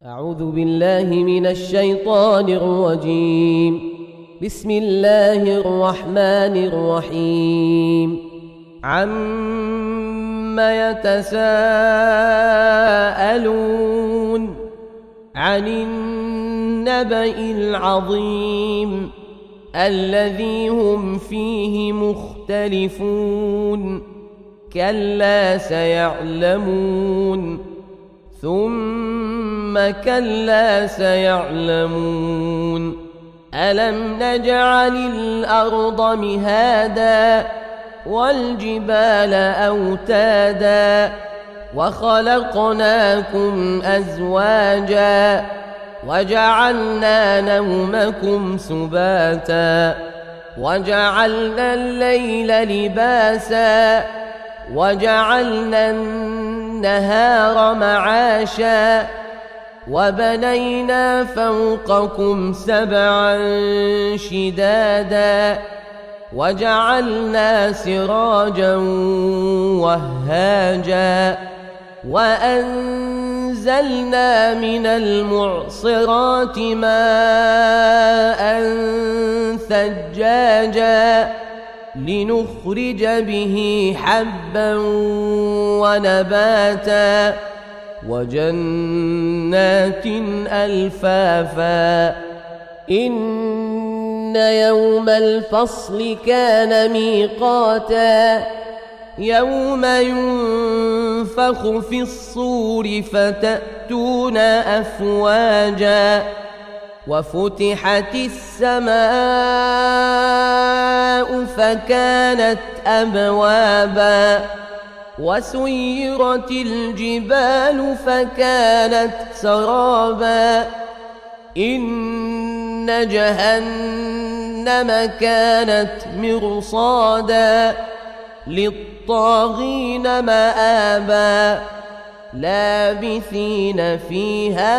أعوذ بالله من الشيطان الرجيم. بسم الله الرحمن الرحيم. عَمَّ يتساءلون عن النبأ العظيم الذي هم فيه مختلفون كلا سيعلمون ثم كلا سيعلمون ألم نجعل الأرض مهادا والجبال أوتادا وخلقناكم أزواجا وجعلنا نومكم سباتا وجعلنا الليل لباسا وجعلنا النهار معاشا وبنينا فوقكم سبعا شدادا وجعلنا سراجا وهاجا وأنزلنا من المعصرات ماء ثجاجا لنخرج به حبا ونباتا وجنات ألفافا إن يوم الفصل كان ميقاتا يوم ينفخ في الصور فتأتون أفواجا وفتحت السماء فكانت أبوابا وسيرت الجبال فكانت سرابا إن جهنم كانت مرصادا للطاغين مآبا لابثين فيها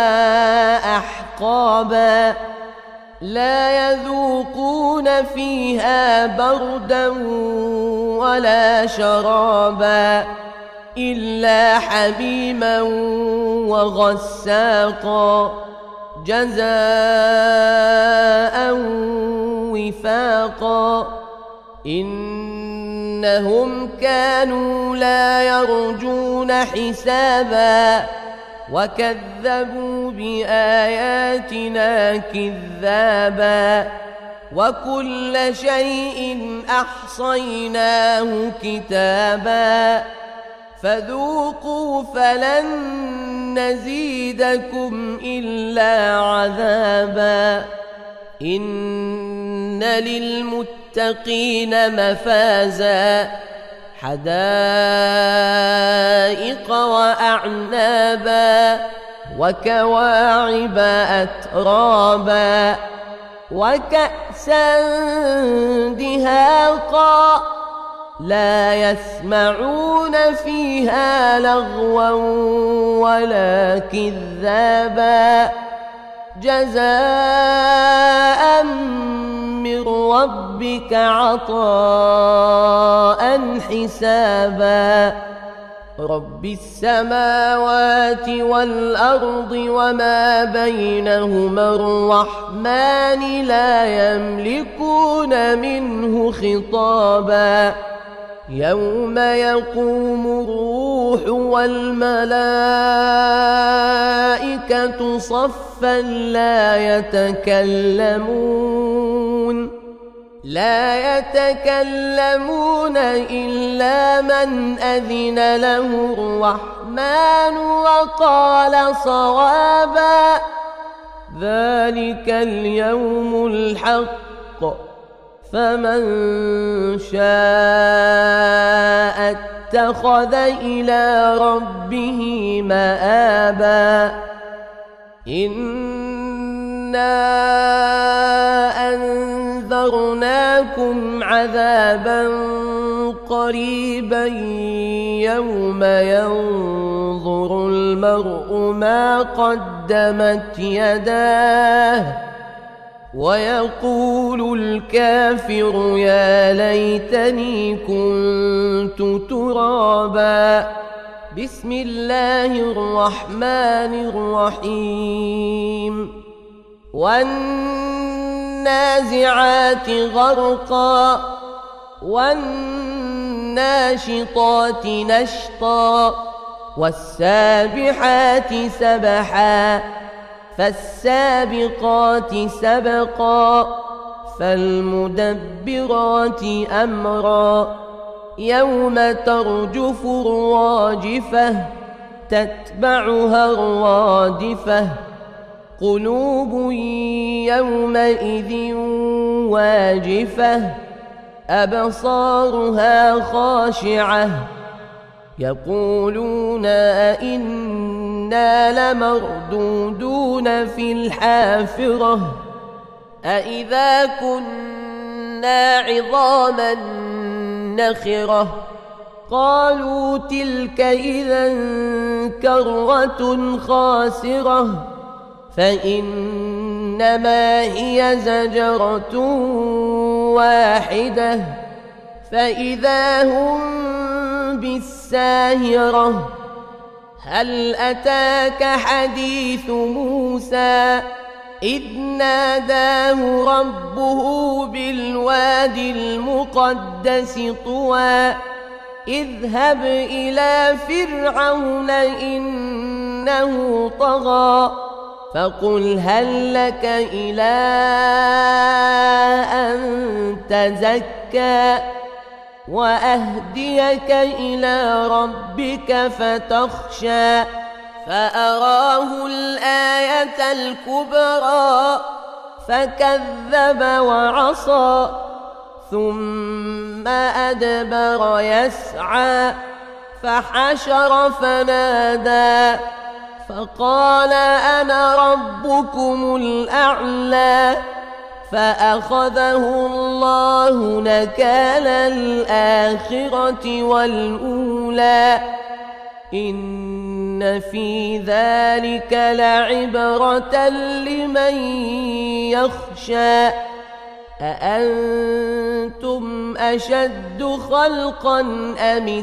أحقابا لا يذوقون فيها بردا ولا شرابا إلا حميما وغساقا جزاء وفاقا إنهم كانوا لا يرجون حسابا وكذبوا بآياتنا كذابا وكل شيء أحصيناه كتابا فذوقوا فلن نزيدكم إلا عذابا إن للمتقين مفازا حدائق وأعنابا وكواعب أترابا وكأسا دهاقا لا يسمعون فيها لغوا ولا كذابا جزاء من ربك عطاء حسابا رب السماوات والأرض وما بينهما الرحمن لا يملكون منه خطابا يوم يقوم الروح والملائكة صفا لا يتكلمون إلا من أذن له الرحمن وقال صوابا ذلك اليوم الحق فمن شاء اتخذ إلى ربه مآبا إنا أنذرناكم عذابا قريبا يوم ينظر المرء ما قدمت يداه ويقول الكافر يا ليتني كنت ترابا بسم الله الرحمن الرحيم والنازعات غرقا والناشطات نشطا والسابحات سبحا فالسابقات سبقا فالمدبرات أمرا يوم ترجف الراجفة تتبعها الرادفة قلوب يومئذ واجفة أبصارها خاشعة يقولون أئنا لمردودون في الحافرة أئذا كنا عظاما نخرة قالوا تلك إذا كرة خاسرة فإنما هي زجرة واحدة فإذا هم بالساهرة هل أتاك حديث موسى إذ ناداه ربه بالوادي المقدس طوى اذهب إلى فرعون إنه طغى فقل هل لك إلى أن تزكى وأهديك إلى ربك فتخشى فأراه الآية الكبرى فكذب وعصى ثم أدبر يسعى فحشر فنادى فقال أنا ربكم الأعلى فأخذه الله نكال الآخرة والأولى إن في ذلك لعبرة لمن يخشى أأنتم أشد خلقا أم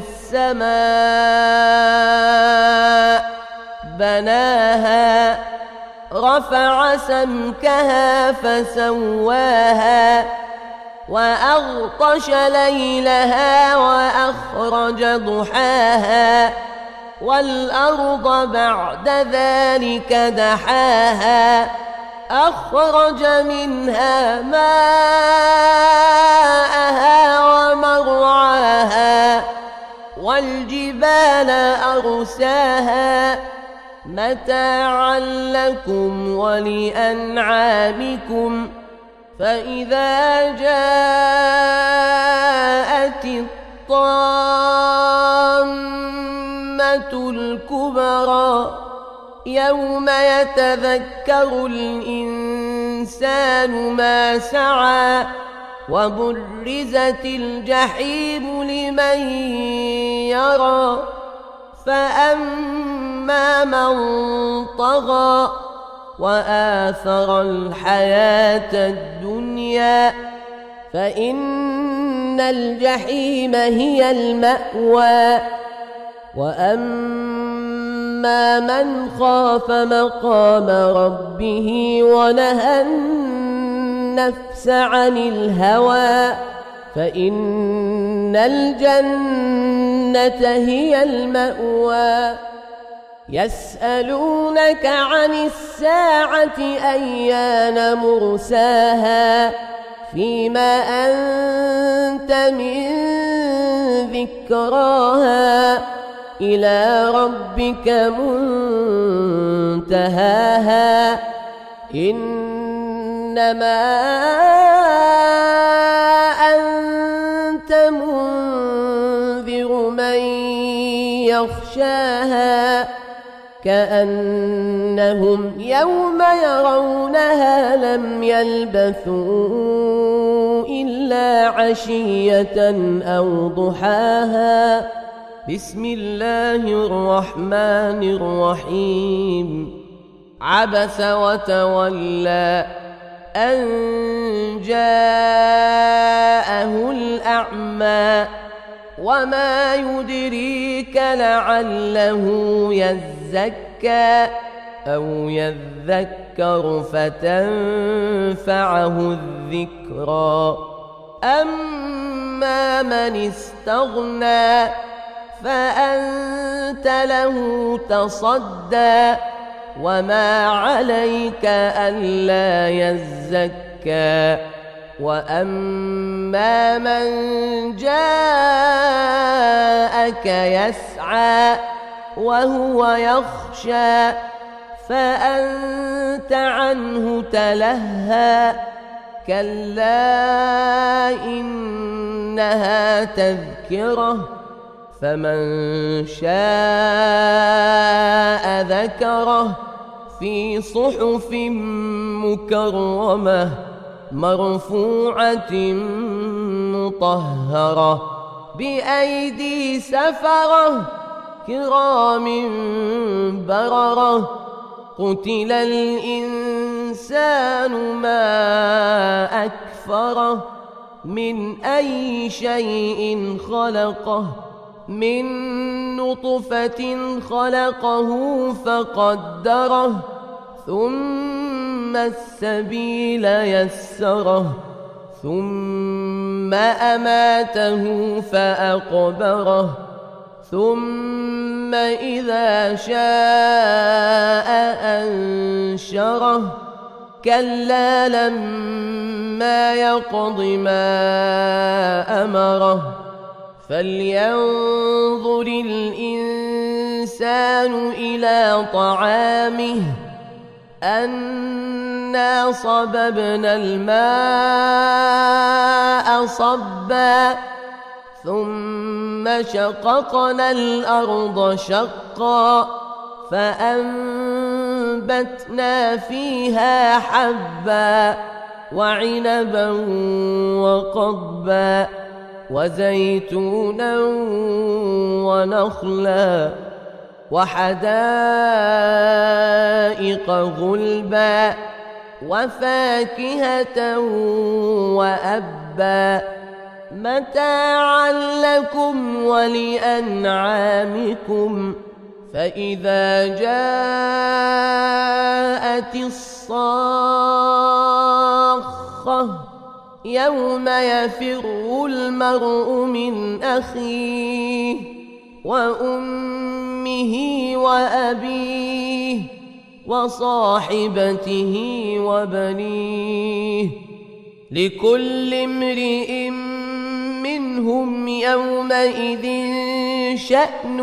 السماء بناها رفع سمكها فسواها وأغطش ليلها وأخرج ضحاها والأرض بعد ذلك دحاها أخرج منها ماءها ومرعاها والجبال أرساها متاعا لكم ولأنعامكم فإذا جاءت الطامة الكبرى يوم يتذكر الإنسان ما سعى وبرزت الجحيم لمن يرى فأما من طغى وآثر الحياة الدنيا فإن الجحيم هي المأوى وأما من خاف مقام ربه ونهى النفس عن الهوى فإن الجنة هي المأوى يسألونك عن الساعة أيان مرساها فيما أنت من ذكراها إلى ربك منتهاها إنما أنت منذر من يخشاها كأنهم يوم يرونها لم يلبثوا إلا عشية أو ضحاها بسم الله الرحمن الرحيم عبس وتولى أن جاءه الأعمى وما يدريك لعله يزكى أو يذكر فتنفعه الذكرى أما من استغنى فأنت له تصدى وما عليك ألا يزكى وأما من جاءك يسعى وهو يخشى فأنت عنه تلهى كلا إنها تذكرة فمن شاء ذكره في صحف مكرمة مرفوعة مطهرة بأيدي سفرة كرام بررة قتل الإنسان ما أكفره من أي شيء خلقه من نطفة خلقه فقدره ثم السبيل يسره ثم أماته فأقبره ثم إذا شاء أنشره كلا لما يقض ما أمره فلينظر الإنسان إلى طعامه أنا صببنا الماء صبا ثم شققنا الأرض شقا فأنبتنا فيها حبا وعنبا وقضبا وزيتونا ونخلا وحدائق غلبا وفاكهة وأبا متاعا لكم ولأنعامكم فإذا جاءت الصاخة يوم يفر المرء من أخيه وأمه وأبيه وصاحبته وبنيه لكل امرئ منهم يومئذ شأن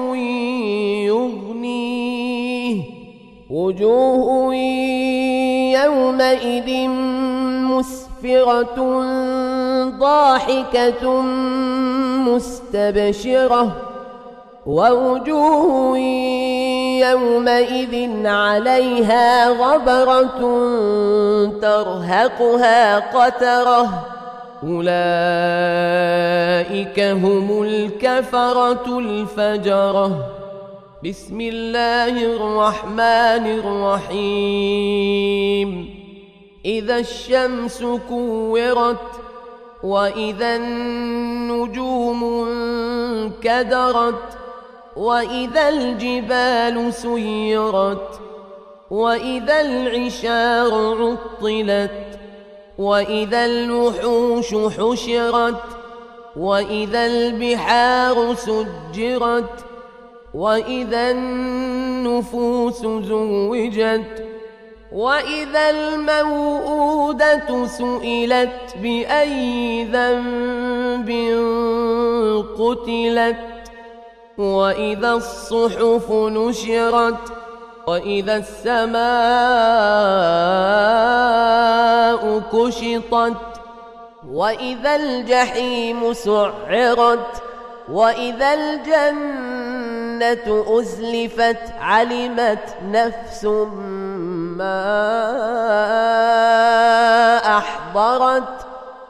يغنيه وجوه يومئذ مسفرة ضاحكة مستبشرة ووجوه يومئذ عليها غبرة ترهقها قترة أولئك هم الكفرة الفجرة بسم الله الرحمن الرحيم إذا الشمس كورت وإذا النجوم انكدرت وإذا الجبال سيرت وإذا العشار عطلت وإذا الوحوش حشرت وإذا البحار سجرت وإذا النفوس زوجت وإذا الموءودة سئلت بأي ذنب قتلت وإذا الصحف نشرت وإذا السماء كشطت وإذا الجحيم سعرت وإذا الجنة أزلفت علمت نفس ما أحضرت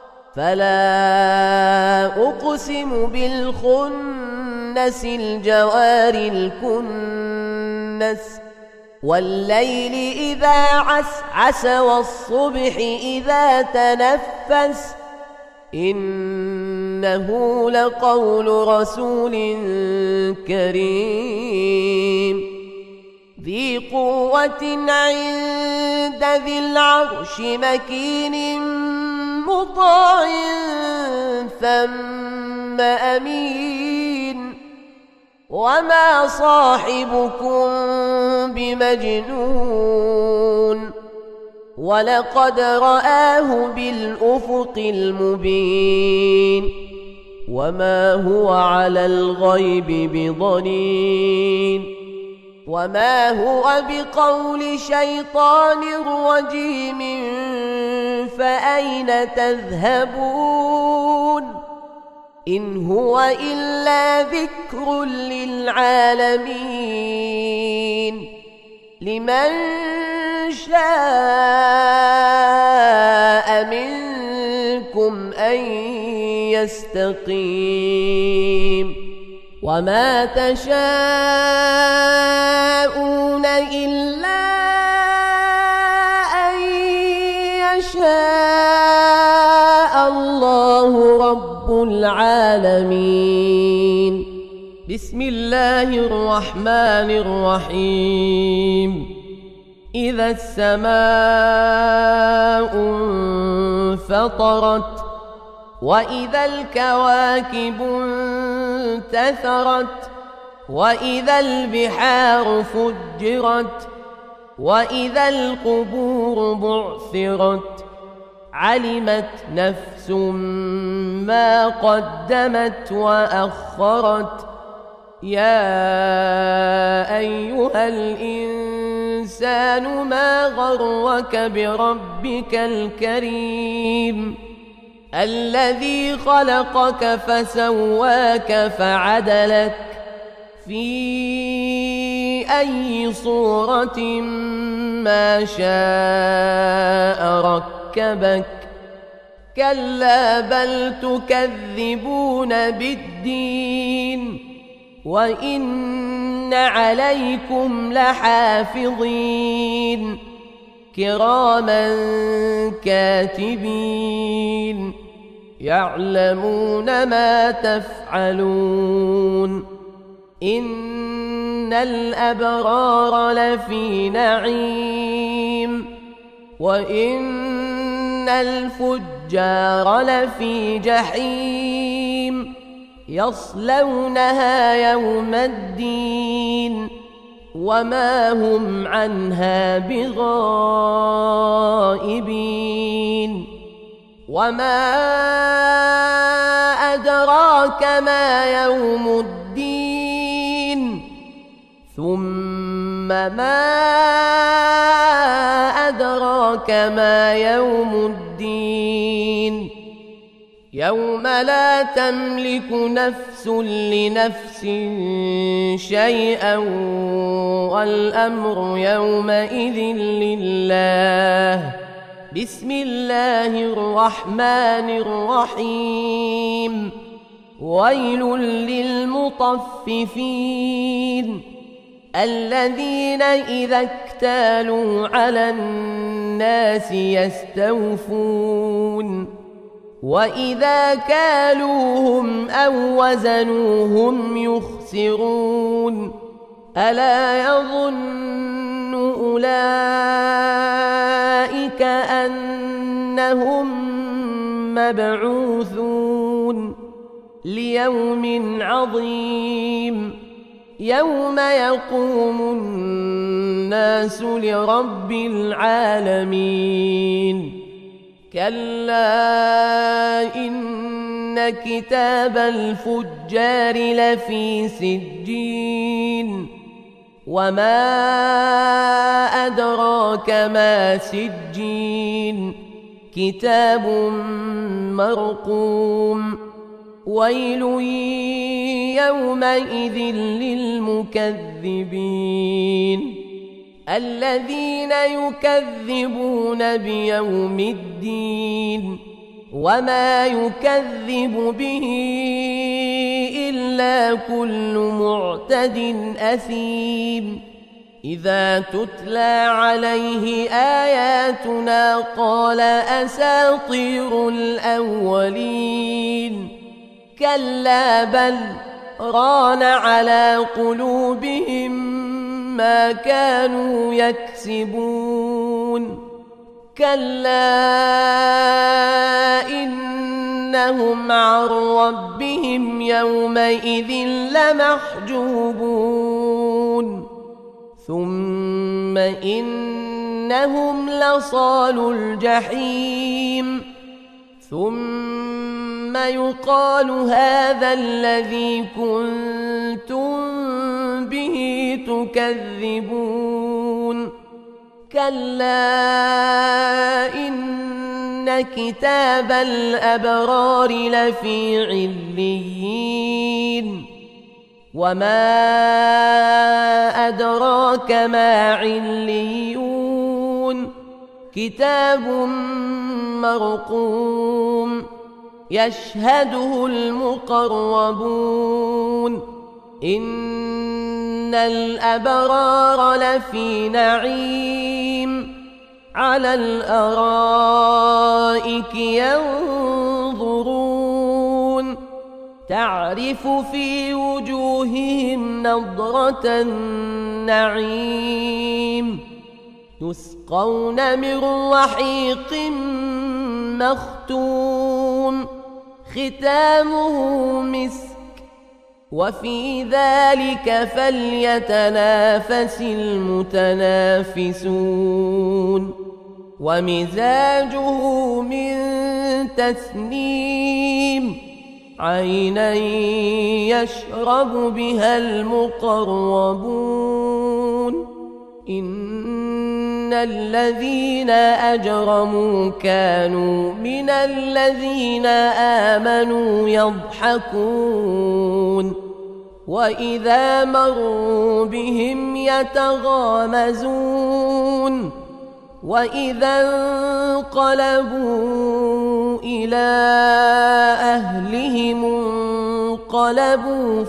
فلا أقسم بالخنس الجوار الكنس والليل إذا عسعس والصبح إذا تنفس إنه إنه لقول رسول كريم ذي قوة عند ذي العرش مكين مطاع ثم أمين وما صاحبكم بمجنون ولقد رآه بالأفق المبين وما هو على الغيب بضنين وما هو بقول شيطان رجيم فأين تذهبون إن هو إلا ذكر للعالمين لمن شاء منكم أن يستقيم وما تشاءون إلا أن يشاء الله رب العالمين. بسم الله الرحمن الرحيم. إذا السماء انفطرت وإذا الكواكب انتثرت وإذا البحار فجرت وإذا القبور بعثرت علمت نفس ما قدمت وأخرت يا أيها الإنسان ما غرك بربك الكريم الذي خلقك فسواك فعدلك في أي صورة ما شاء ركبك كلا بل تكذبون بالدين وإن عليكم لحافظين كراما كاتبين يعلمون ما تفعلون إن الأبرار لفي نعيم وإن الفجار لفي جحيم يصلونها يوم الدين وما هم عنها بغائبين وما أدراك ما يوم الدين ثم ما أدراك ما يوم الدين يوم لا تملك نفس لنفس شيئا والأمر يومئذ لله. بسم الله الرحمن الرحيم. ويل للمطففين الذين إذا اكتالوا على الناس يستوفون وإذا كالوهم أو وزنوهم يخسرون ألا يظن أولئك أنهم مبعوثون ليوم عظيم يوم يقوم الناس لرب العالمين. كلا إن كتاب الفجار لفي سجين وما أدراك ما سجين كتاب مرقوم ويل يومئذ للمكذبين الذين يكذبون بيوم الدين وما يكذب به إلا كل معتد أثيم إذا تتلى عليه آياتنا قال أساطير الأولين كلا بل ران على قلوبهم ما كانوا يكسبون كلا إنهم عن ربهم يومئذ لمحجوبون ثم إنهم لصالو الجحيم ثم يقال هذا الذي كنتم به تكذبون كلا إن كتاب الأبرار لفي عليين وما أدراك ما عليون كتاب مرقوم يشهده المقربون إن الأبرار لفي نعيم على الأرائك ينظرون تعرف في وجوههم نضرة النعيم يسقون من رحيق مختوم ختامه مسك وفي ذلك فليتنافس المتنافسون ومزاجه من تسنيم عينا يشرب بها المقربون إن الذين أجرموا كانوا من الذين آمنوا يضحكون وإذا مروا بهم يتغامزون وإذا انقلبوا إلى أهلهم انقلبوا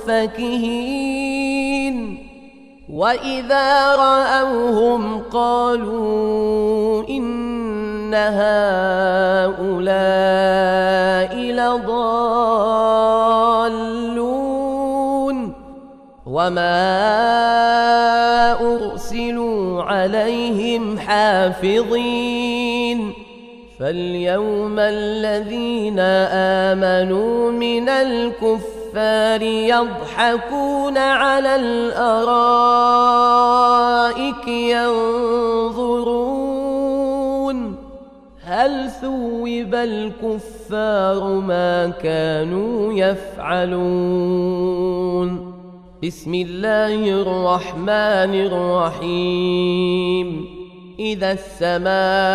فكهين وإذا رأوهم قالوا إن هؤلاء لضالون وما أرسلوا عليهم حافظين فاليوم الذين آمنوا من الكفار يضحكون على الأرائك ينظرون هل ثوب الكفار ما كانوا يفعلون بسم الله الرحمن الرحيم إذا السماء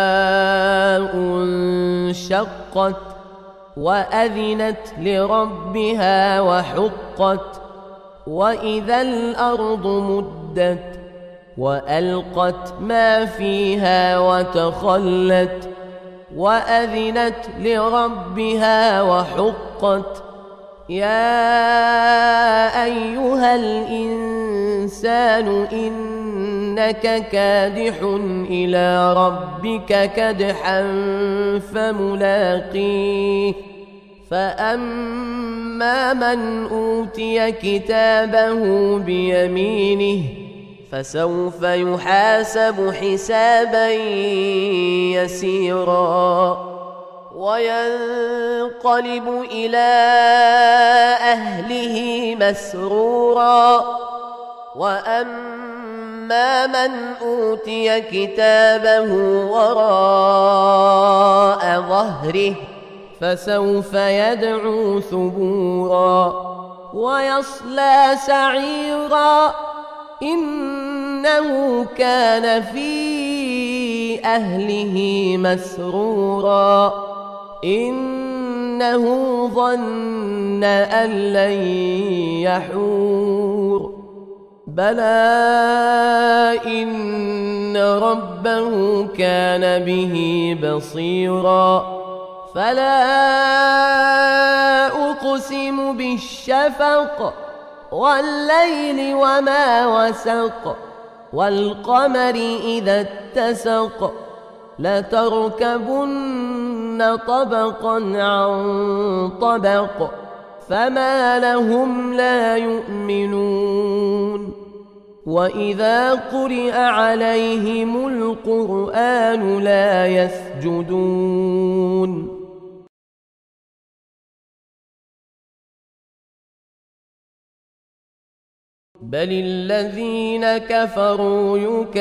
انشقت وأذنت لربها وحقت وإذا الأرض مدت وألقت ما فيها وتخلت وأذنت لربها وحقت يا أيها الإنسان إنك كادح إلى ربك كدحا فملاقيه فأما من أوتي كتابه بيمينه فسوف يحاسب حسابا يسيرا وينقلب إلى أهله مسرورا وأما من أوتي كتابه وراء ظهره فسوف يدعو ثبورا ويصلى سعيرا إنه كان في أهله مسرورا إنه ظن أن لن يحور بلى إن ربه كان به بصيرا فلا أقسم بالشفق والليل وما وسق والقمر إذا اتسق لتركبن طبقا عن طبق فما لهم لا يؤمنون وإذا قرئ عليهم القرآن لا يسجدون بل الذين كفروا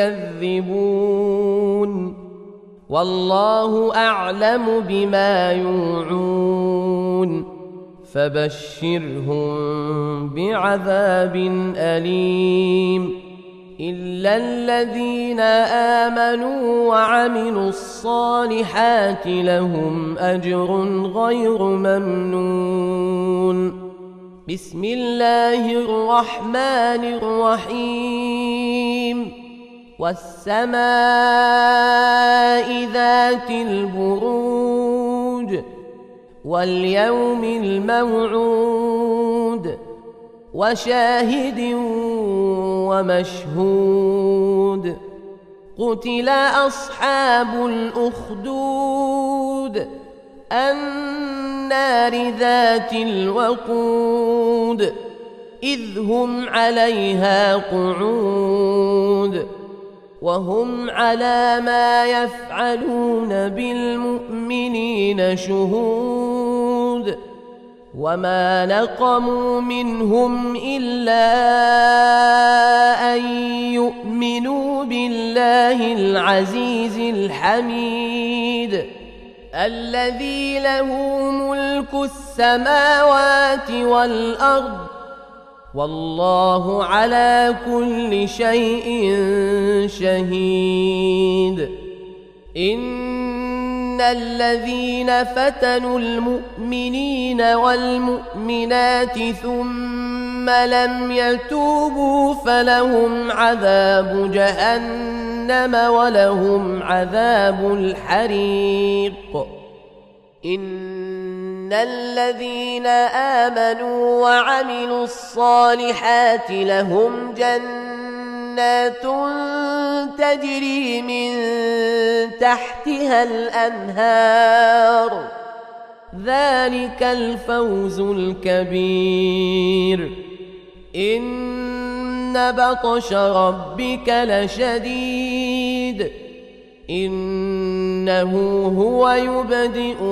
يكذبون والله أعلم بما يوعون فبشرهم بعذاب أليم إلا الذين آمنوا وعملوا الصالحات لهم أجر غير ممنون بسم الله الرحمن الرحيم والسماء ذات البروج واليوم الموعود وشاهد ومشهود قتل أصحاب الأخدود النار ذات الوقود إذ هم عليها قعود وهم على ما يفعلون بالمؤمنين شهود وما نقموا منهم إلا أن يؤمنوا بالله العزيز الحميد الذي له ملك السماوات والأرض والله على كل شيء شهيد إن الذين فتنوا المؤمنين والمؤمنات ثم لم يتوبوا فلهم عذاب جهنم ولهم عذاب الحريق إن الذين آمنوا وعملوا الصالحات لهم جنات تجري من تحتها الأنهار ذلك الفوز الكبير إن بطش ربك لشديد إنه هو يبدئ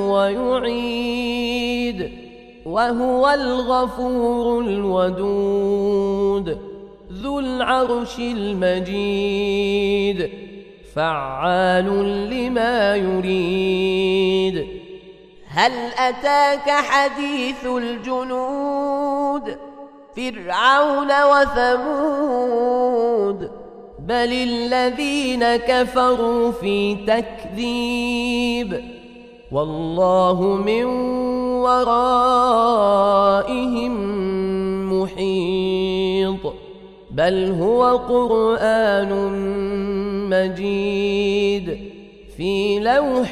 ويعيد وهو الغفور الودود ذو العرش المجيد فعال لما يريد هل أتاك حديث الجنود فرعون وثمود بل الذين كفروا في تكذيب والله من ورائهم محيط بل هو قرآن مجيد في لوح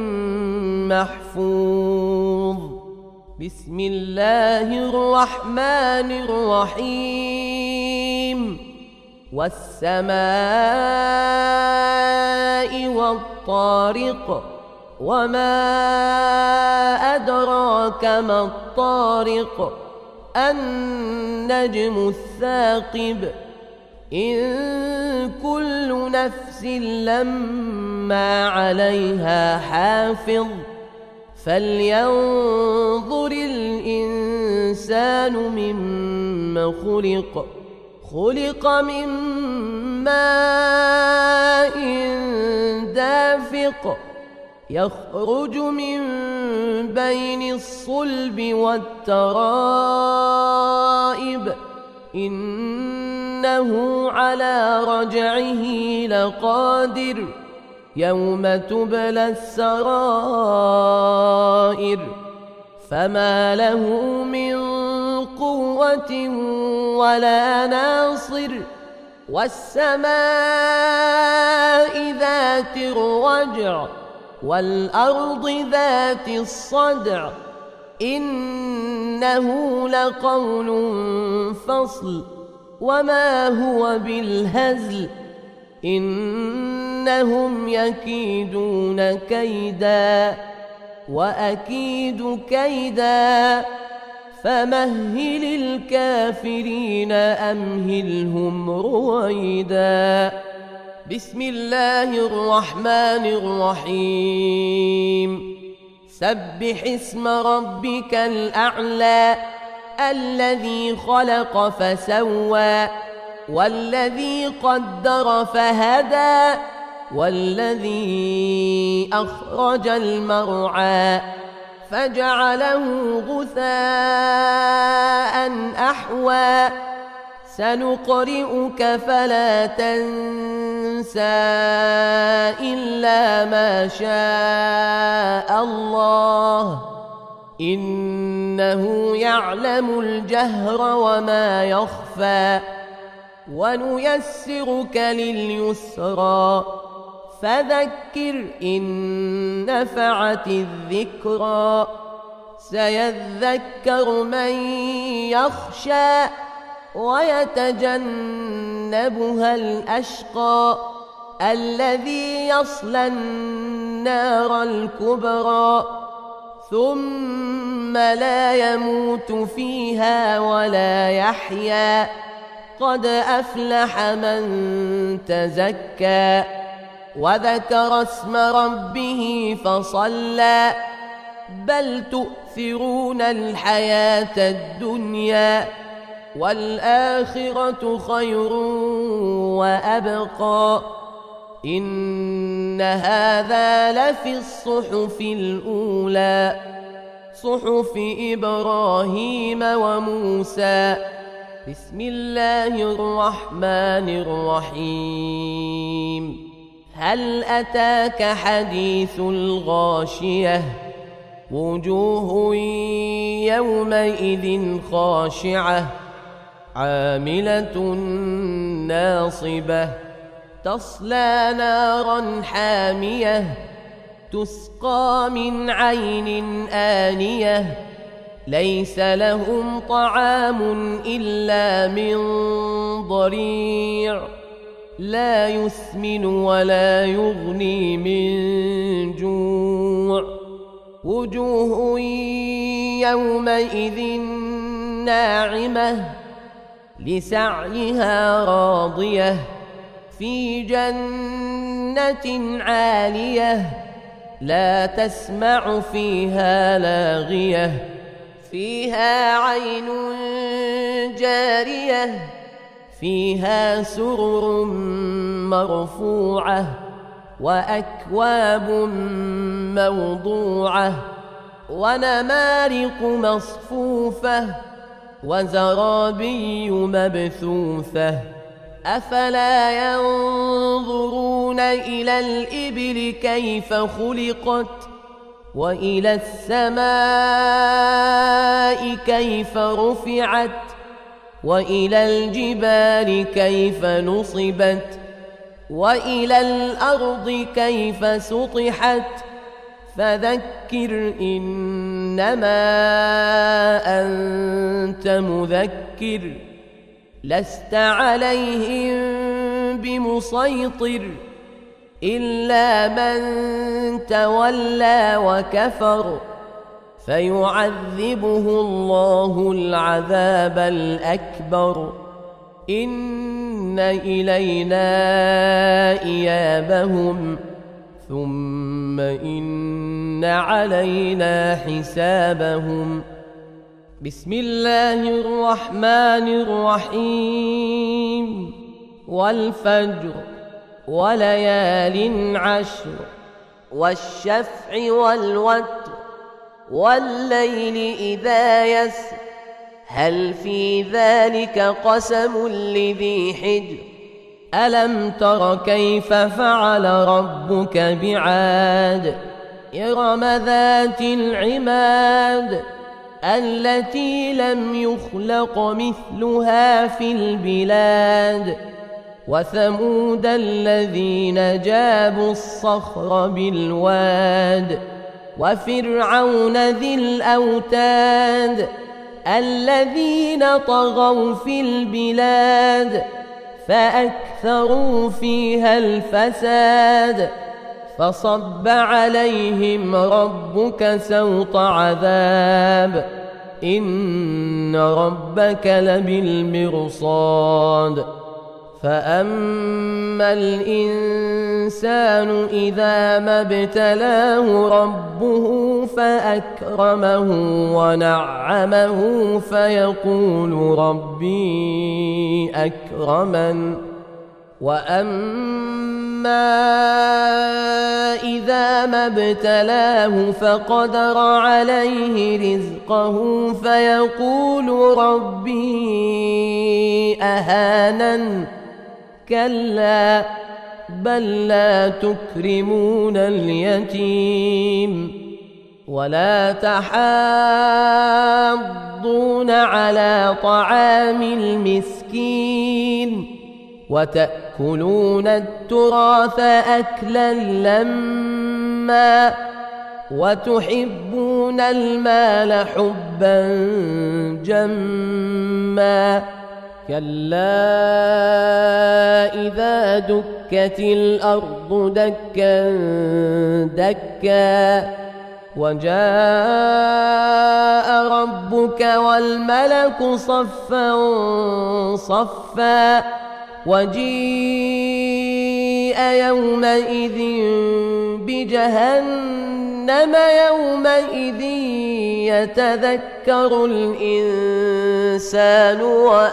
محفوظ بسم الله الرحمن الرحيم والسماء والطارق وما أدراك ما الطارق النجم الثاقب إن كل نفس لما عليها حافظ فلينظر الإنسان مما خلق خلق من ماء دافق يخرج من بين الصلب والترائب إنه على رجعه لقادر يوم تبلى السرائر فما له من قوة ولا ناصر والسماء ذات الرجع والأرض ذات الصدع إنه لقول فصل وما هو بالهزل إنهم يكيدون كيدا وأكيد كيدا فمهل الكافرين أمهلهم رويدا. بسم الله الرحمن الرحيم. سبح اسم ربك الأعلى الذي خلق فسوى والذي قدر فهدى والذي أخرج المرعى فجعله غثاء أحوى سنقرئك فلا تنسى إلا ما شاء الله إنه يعلم الجهر وما يخفى ونيسرك لليسرى فذكر إن نفعت الذكرى سيذكر من يخشى ويتجنبها الأشقى الذي يصلى النار الكبرى ثم لا يموت فيها ولا يحيا قد أفلح من تزكى وذكر اسم ربه فصلى بل تؤثرون الحياة الدنيا والآخرة خير وأبقى إن هذا لفي الصحف الأولى صحف إبراهيم وموسى. بسم الله الرحمن الرحيم. هل أتاك حديث الغاشية وجوه يومئذ خاشعة عاملة ناصبة تصلى نارا حامية تسقى من عين آنية ليس لهم طعام إلا من ضريع لا يسمن ولا يغني من جوع وجوه يومئذ ناعمة لسعيها راضية في جنة عالية لا تسمع فيها لاغية فيها عين جارية فيها سرر مرفوعة وأكواب موضوعة ونمارق مصفوفة وزرابي مبثوثة أفلا ينظرون إلى الإبل كيف خلقت وإلى السماء كيف رفعت وإلى الجبال كيف نصبت وإلى الأرض كيف سطحت فذكر إنما أنت مذكر لست عليهم بمسيطر إلا من تولى وكفر فيعذبه الله العذاب الأكبر إن إلينا إيابهم ثم إن علينا حسابهم. بسم الله الرحمن الرحيم. والفجر وليال عشر والشفع والوتر والليل إذا يسر هل في ذلك قسم لذي حجر ألم تر كيف فعل ربك بعاد إرم ذات العماد التي لم يخلق مثلها في البلاد وثمود الذين جابوا الصخر بالواد وفرعون ذي الأوتاد الذين طغوا في البلاد فأكثروا فيها الفساد فصب عليهم ربك سوط عذاب إن ربك لبالمرصاد فأما الإنسان إذا ما ابتلاه ربه فأكرمه ونعمه فيقول ربي أكرمن وأما إذا ما ابتلاه فقدر عليه رزقه فيقول ربي أهانن كلا بل لا تكرمون اليتيم ولا تحاضون على طعام المسكين وتأكلون التراث أكلا لما وتحبون المال حبا جما كلا إذا دكت الأرض دكا دكا وجاء ربك والملك صفا صفا وجيء يومئذ بجهنم يومئذ يتذكر الإنسان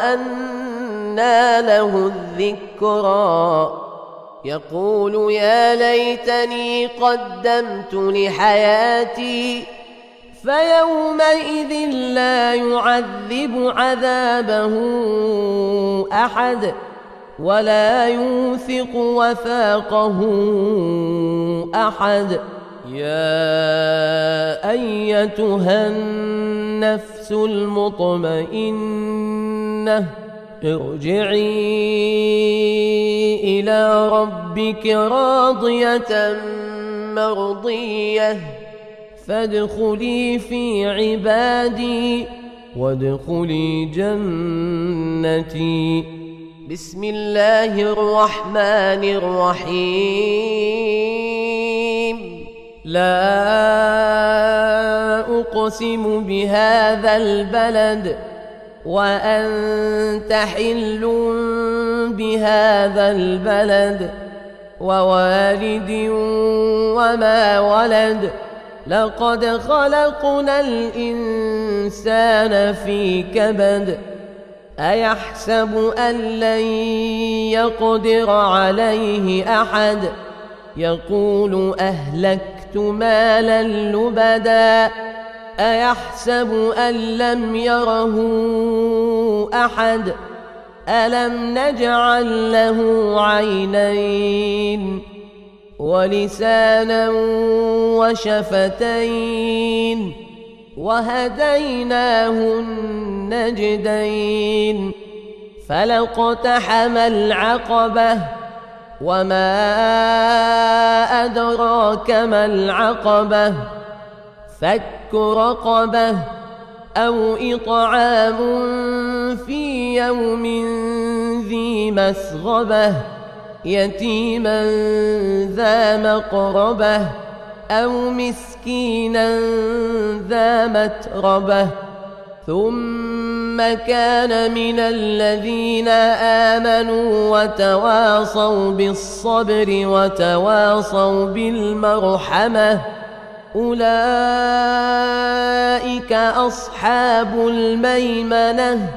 وأنى له الذكرى يقول يا ليتني قدمت لحياتي فيومئذ لا يعذب عذابه أحد ولا يوثق وثاقه أحد يا أيتها النفس المطمئنة ارجعي إلى ربك راضية مرضية فادخلي في عبادي وادخلي جنتي بسم الله الرحمن الرحيم لا أقسم بهذا البلد وأنت حل بهذا البلد ووالد وما ولد لقد خلقنا الإنسان في كبد أيحسب أن لن يقدر عليه أحد يقول أهلكت مالا لبدا أيحسب أن لم يره أحد ألم نجعل له عينين ولسانا وشفتين وهديناه النجدين فلاقتحم العقبة وما أدراك ما العقبة فك رقبة أو إطعام في يوم ذي مسغبة يتيما ذا مقربة أو مسكينا ذا متربة ثم كان من الذين آمنوا وتواصوا بالصبر وتواصوا بالمرحمة أولئك أصحاب الميمنة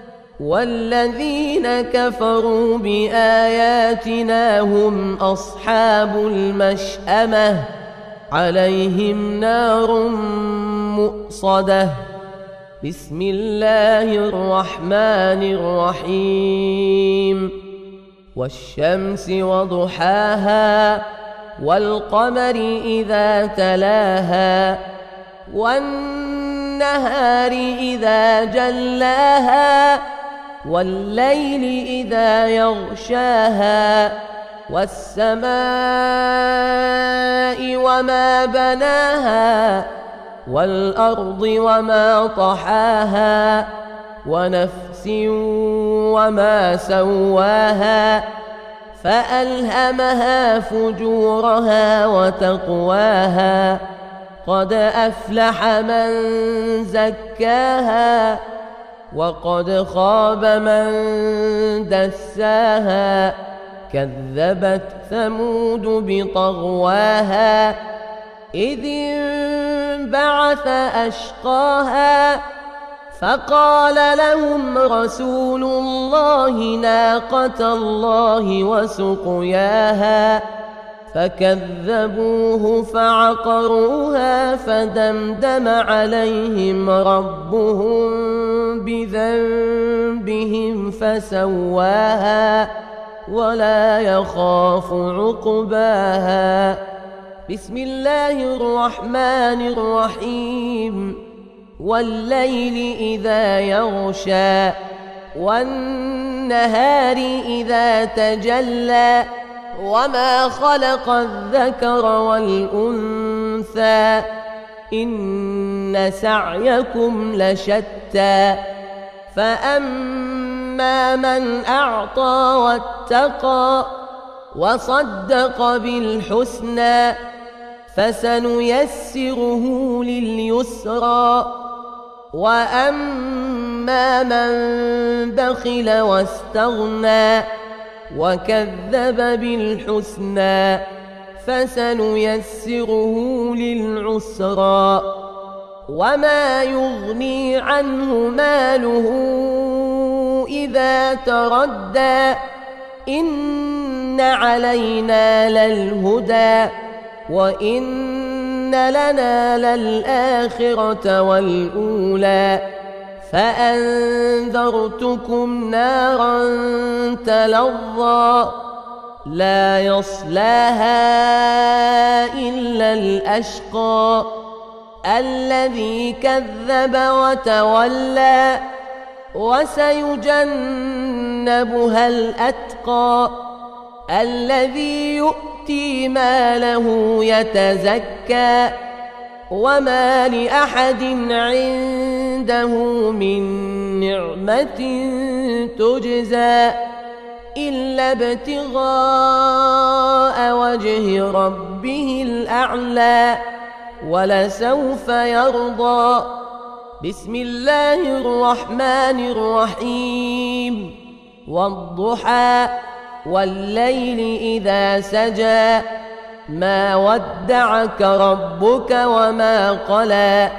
والذين كفروا بآياتنا هم أصحاب المشأمة عليهم نار مؤصدة بسم الله الرحمن الرحيم والشمس وضحاها والقمر إذا تلاها والنهار إذا جلاها والليل إذا يغشاها والسماء وما بناها والأرض وما طحاها ونفس وما سواها فألهمها فجورها وتقواها قد أفلح من زكاها وقد خاب من دساها كذبت ثمود بطغواها إذ انبعث أشقاها فقال لهم رسول الله ناقة الله وسقياها فكذبوه فعقروها فدمدم عليهم ربهم بذنبهم فسواها ولا يخاف عقباها. بسم الله الرحمن الرحيم. والليل إذا يغشى والنهار إذا تجلى وما خلق الذكر والأنثى إن سعيكم لشتى فأما من أعطى واتقى وصدق بالحسنى فسنيسره لليسرى وأما من بخل واستغنى وكذب بالحسنى فسنيسره للعسرى وما يغني عنه ماله إذا تردى إن علينا للهدى وإن لنا للآخرة والأولى فأنذرتكم نارا تلظى لا يصلاها إلا الأشقى الذي كذب وتولى وسيجنبها الأتقى الذي يؤتي ماله يتزكى وما لأحد عنده من نعمة تجزى إلا ابتغاء وجه ربه الأعلى ولسوف يرضى. بسم الله الرحمن الرحيم. والضحى والليل إذا سجى ما ودعك ربك وما قلى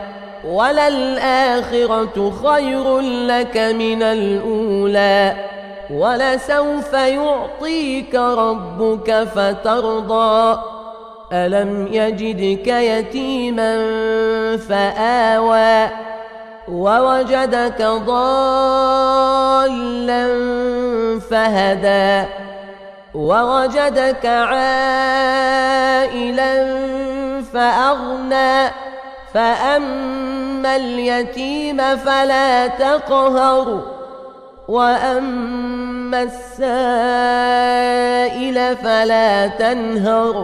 وللآخرة خير لك من الأولى ولسوف يعطيك ربك فترضى ألم يجدك يتيما فآوى ووجدك ضالا فهدى ووجدك عائلا فأغنى فأما اليتيم فلا تقهر وأما السائل فلا تنهر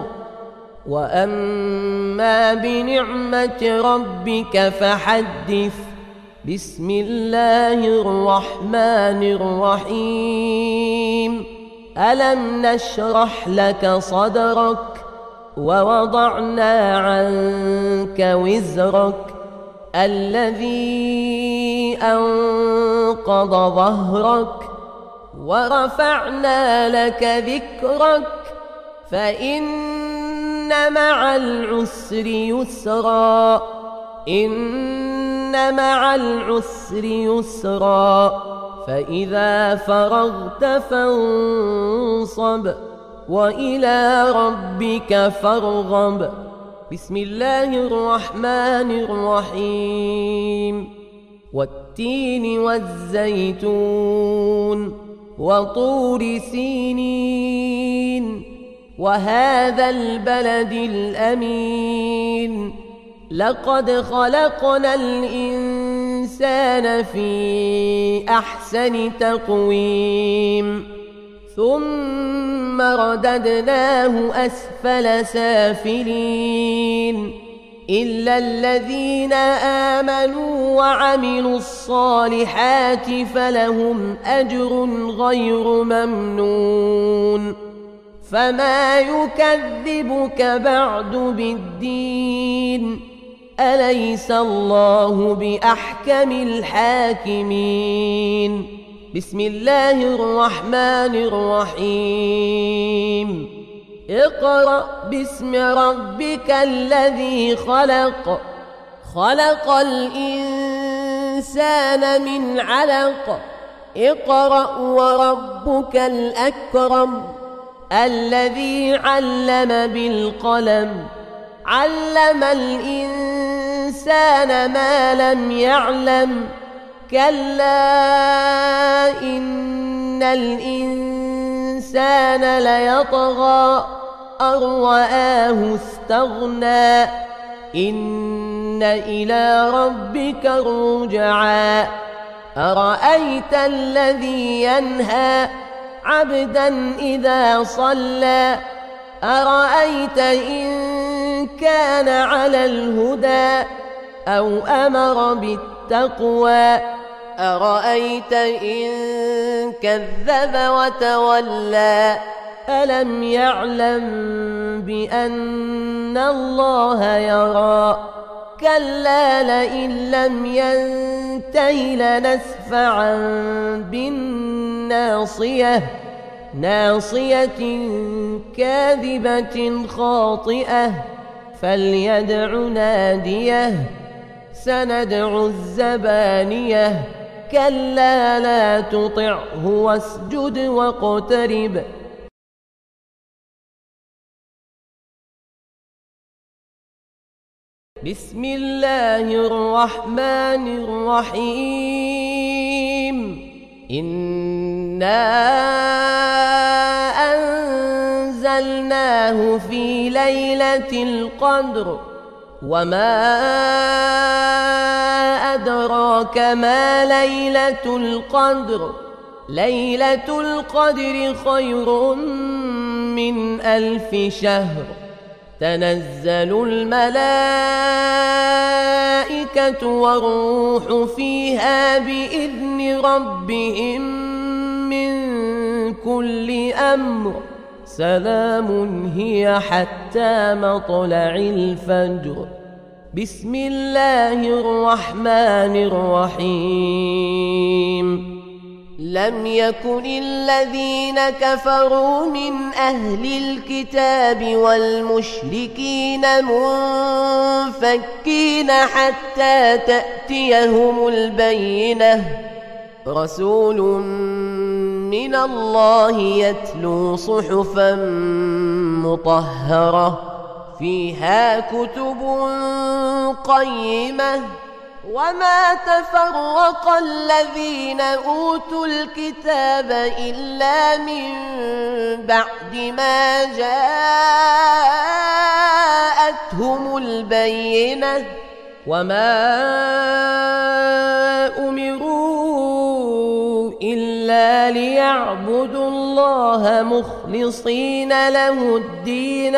وأما بنعمة ربك فحدث. بسم الله الرحمن الرحيم. ألم نشرح لك صدرك ووضعنا عنك وزرك الذي أنقض ظهرك ورفعنا لك ذكرك فإن مع العسر يسرا إن مع العسر يسرا فإذا فرغت فانصب وإلى ربك فارغب. بسم الله الرحمن الرحيم. والتين والزيتون وطور سينين وهذا البلد الأمين لقد خلقنا الإنسان في أحسن تقويم ثم رددناه أسفل سافلين إلا الذين آمنوا وعملوا الصالحات فلهم أجر غير ممنون فما يكذبك بعد بالدين أليس الله بأحكم الحاكمين؟ بسم الله الرحمن الرحيم. اقرأ باسم ربك الذي خلق، خلق الإنسان من علق، اقرأ وربك الأكرم الذي علم بالقلم، علم الإنسان ما لم يعلم، كلا إن الإنسان ليطغى أن رآه استغنى، إن إلى ربك الرجعى. أرأيت الذي ينهى عبدا إذا صلى، أرأيت إن كان على الهدى أو أمر بالتقوى، أرأيت إن كذب وتولى، ألم يعلم بأن الله يرى، كلا لئن لم ينته لنسفعا بالناصية، ناصية كاذبة خاطئة، فليدع ناديه، سندع الزبانية، كلا لا تطعه واسجد واقترب. بسم الله الرحمن الرحيم. إنا أنزلناه في ليلة القدر، وما أدراك ما ليلة القدر، ليلة القدر خير من 1000 شهر، تنزل الملائكة والروح فيها بإذن ربهم من كل أمر، سلام هي حتى مطلع الفجر. بسم الله الرحمن الرحيم. لم يكن الذين كفروا من أهل الكتاب والمشركين منفكين حتى تأتيهم البينة، رسول من الله يتلو صحفا مطهرة فيها كتب قيمة، وما تفرق الذين أوتوا الكتاب إلا من بعد ما جاءتهم البينة، وما أمروا إلا ليعبدوا الله مخلصين له الدين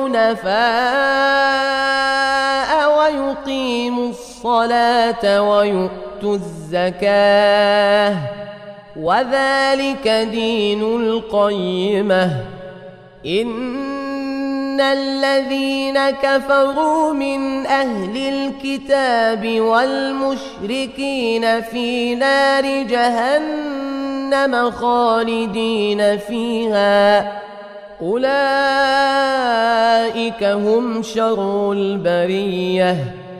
حنفاء ويقيموا الصلاة ويؤتوا الزكاة، وذلك دين القيمة. إن الذين كفروا من أهل الكتاب والمشركين في نار جهنم خالدين فيها، أولئك هم شر البرية.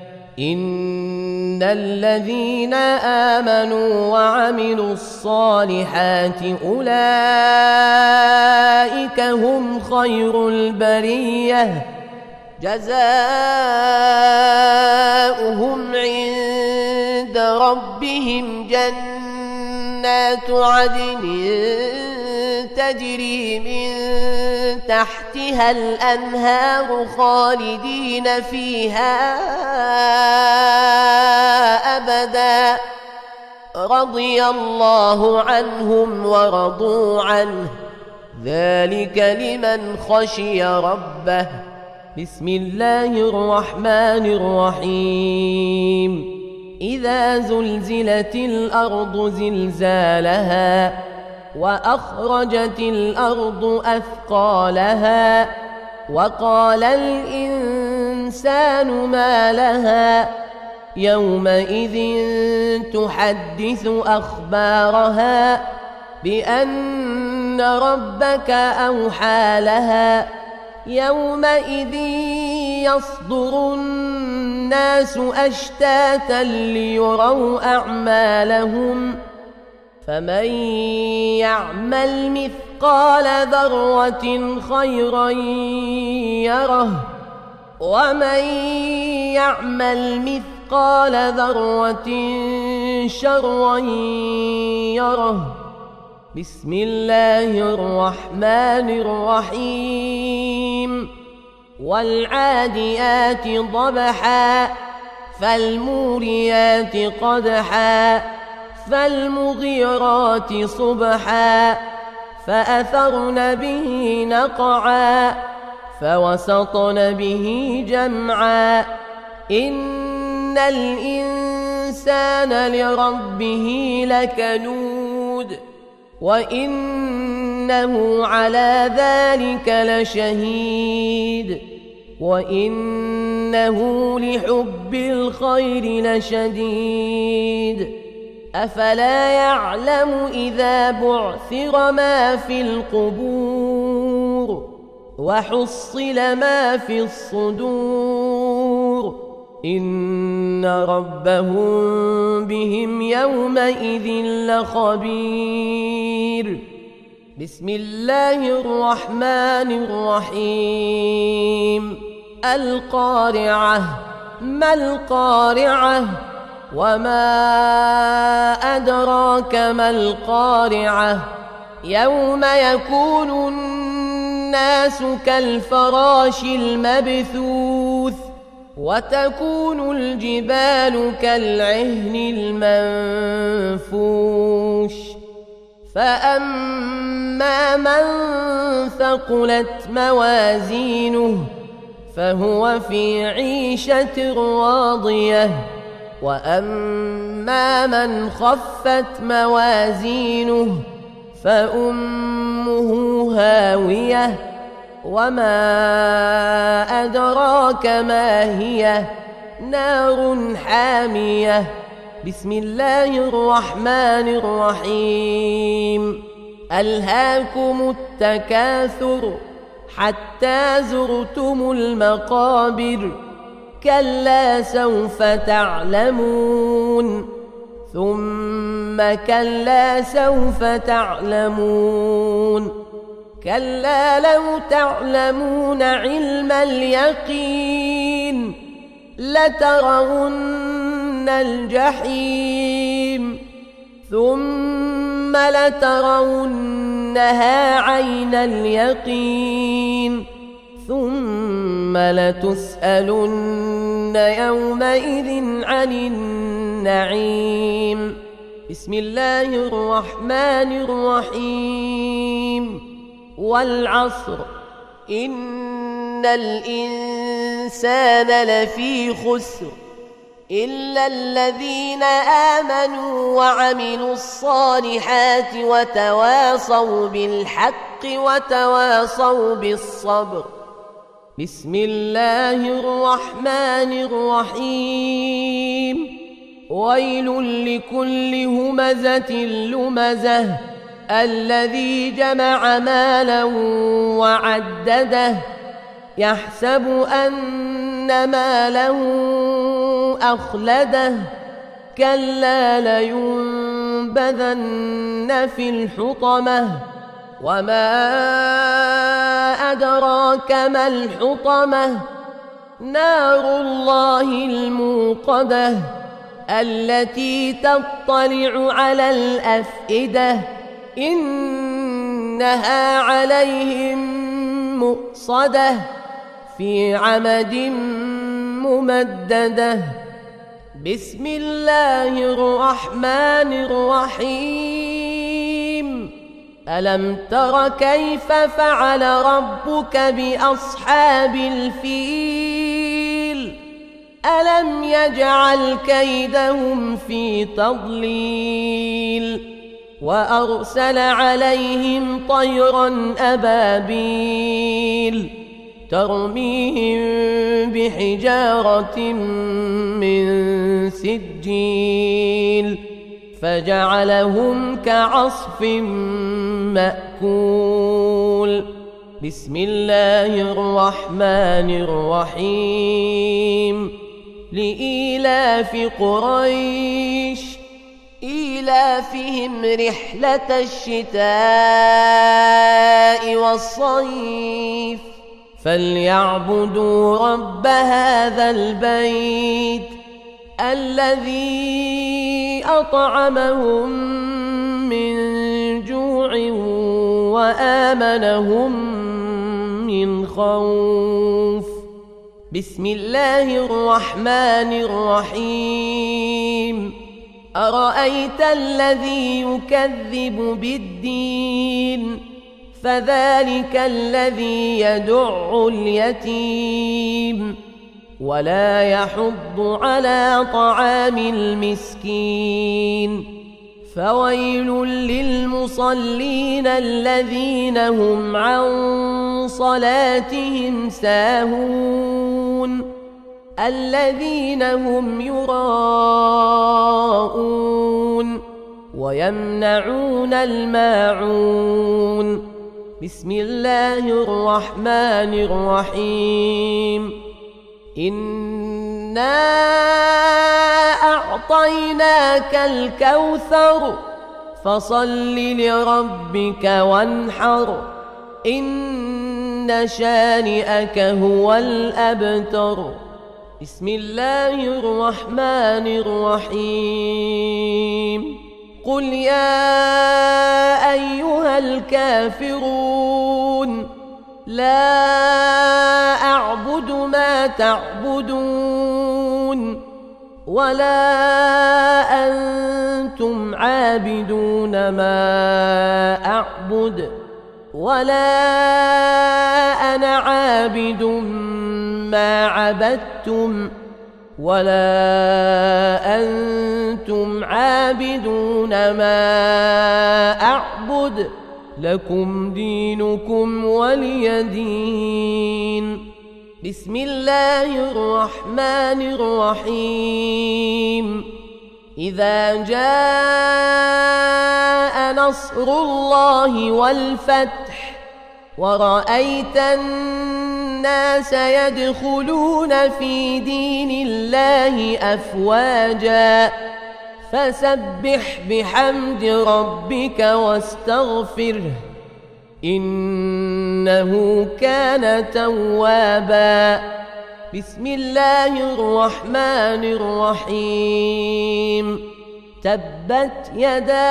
إن الذين آمنوا وعملوا الصالحات أولئك هم خير البرية، جزاؤهم عند ربهم جنات عدن تجري من تحتها الأنهار خالدين فيها أبدا، رضي الله عنهم ورضوا عنه، ذلك لمن خشي ربه. بسم الله الرحمن الرحيم. إذا زلزلت الأرض زلزالها وأخرجت الأرض أثقالها وقال الإنسان الإنسان ما لها يومئذ تحدث أخبارها بأن ربك أوحى لها يومئذ يصدر الناس أشتاتا ليروا أعمالهم فمن يعمل مثقال ذرة خيرا يره ومن يعمل مثقال ذرة شرا يره. بسم الله الرحمن الرحيم. والعاديات ضبحا فالموريات قدحا فالمغيرات صبحا فأثرن به نقعا فوسطن به جمعا إن الإنسان لربه لكنود وإنه على ذلك لشهيد وإنه لحب الخير لشديد أفلا يعلم إذا بعثر ما في القبور وحصل ما في الصدور إن ربهم بهم يومئذ لخبير. بسم الله الرحمن الرحيم. القارعة ما القارعة وما أدراك ما القارعة يوم يكون الناس كالفراش المبثوث وتكون الجبال كالعهن المنفوش فأما من ثقلت موازينه فهو في عيشة راضية وأما من خفت موازينه فأمه هاوية وما أدراك ما هي نار حامية. بسم الله الرحمن الرحيم. ألهاكم التكاثر حتى زرتم المقابر كلا سوف تعلمون ثم كلا سوف تعلمون كلا لو تعلمون علم اليقين لترون الجحيم ثم لترونها عين اليقين ثم لتسألن يومئذ عن النعيم. بسم الله الرحمن الرحيم. والعصر إن الإنسان لفي خسر إلا الذين آمنوا وعملوا الصالحات وتواصوا بالحق وتواصوا بالصبر. بسم الله الرحمن الرحيم. ويل لكل همزة لمزة الذي جمع مالا وعدده يحسب أن ماله أخلده كلا لينبذن في الحطمة وما أدراك ما الحطمة نار الله الموقدة التي تطلع على الأفئدة إنها عليهم مؤصدة في عمد ممددة. بسم الله الرحمن الرحيم. ألم تر كيف فعل ربك بأصحاب الفيل ألم يجعل كيدهم في تضليل وأرسل عليهم طيرا أبابيل ترميهم بحجارة من سجيل فجعلهم كعصف مأكول. بسم الله الرحمن الرحيم. لإيلاف قريش إيلافهم رحلة الشتاء والصيف فليعبدوا رب هذا البيت الذي أطعمهم من جوع وآمنهم من خوف. بسم الله الرحمن الرحيم. أرأيت الذي يكذب بالدين فذلك الذي يدع اليتيم ولا يحض على طعام المسكين. فويل للمصلين الذين هم عن صلاتهم ساهون الذين هم يراءون ويمنعون الماعون. بسم الله الرحمن الرحيم. إنا أعطيناك الكوثر فصل لربك وانحر إن شانئك هو الأبتر. بسم الله الرحمن الرحيم. قل يا أيها الكافرون لا أعبد ما تعبدون ولا أنتم عابدون ما أعبد ولا أنا عابد ما عبدتم ولا أنتم عابدون ما أعبد لكم دينكم ولي دين. بسم الله الرحمن الرحيم. إذا جاء نصر الله والفتح ورأيت الناس يدخلون في دين الله أفواجا فسبح بحمد ربك واستغفره إنه كان توابا. بسم الله الرحمن الرحيم. تبت يدا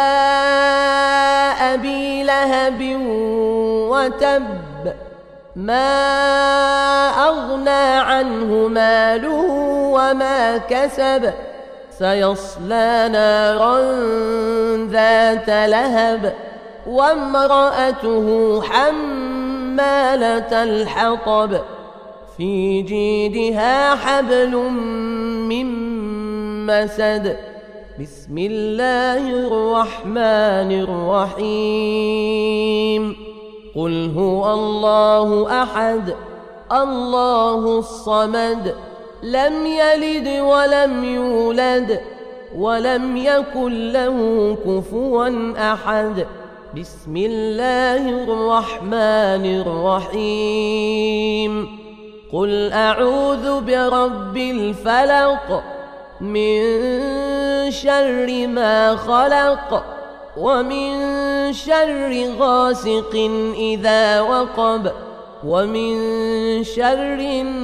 أبي لهب وتب ما أغنى عنه ماله وما كسب سيصلى نارا ذات لهب وامرأته حمالة الحطب في جيدها حبل من مسد. بسم الله الرحمن الرحيم. قل هو الله أحد الله الصمد لم يلد ولم يولد ولم يكن له كفوا أحد. بسم الله الرحمن الرحيم. قل أعوذ برب الفلق من شر ما خلق ومن شر غاسق إذا وقب ومن شر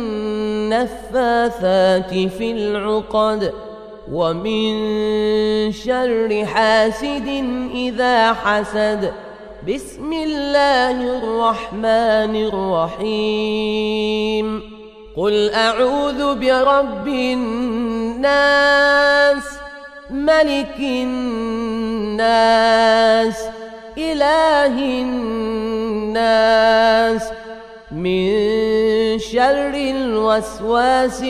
النفاثات في العقد ومن شر حاسد إذا حسد. بسم الله الرحمن الرحيم. قل أعوذ برب الناس ملك الناس إله الناس من شر الوسواس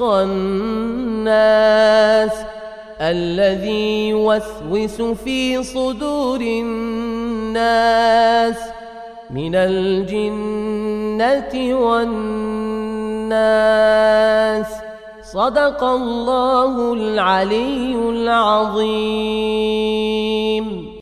الخناس الذي يوسوس في صدور الناس من الجن الجنة والناس. صدق الله العلي العظيم.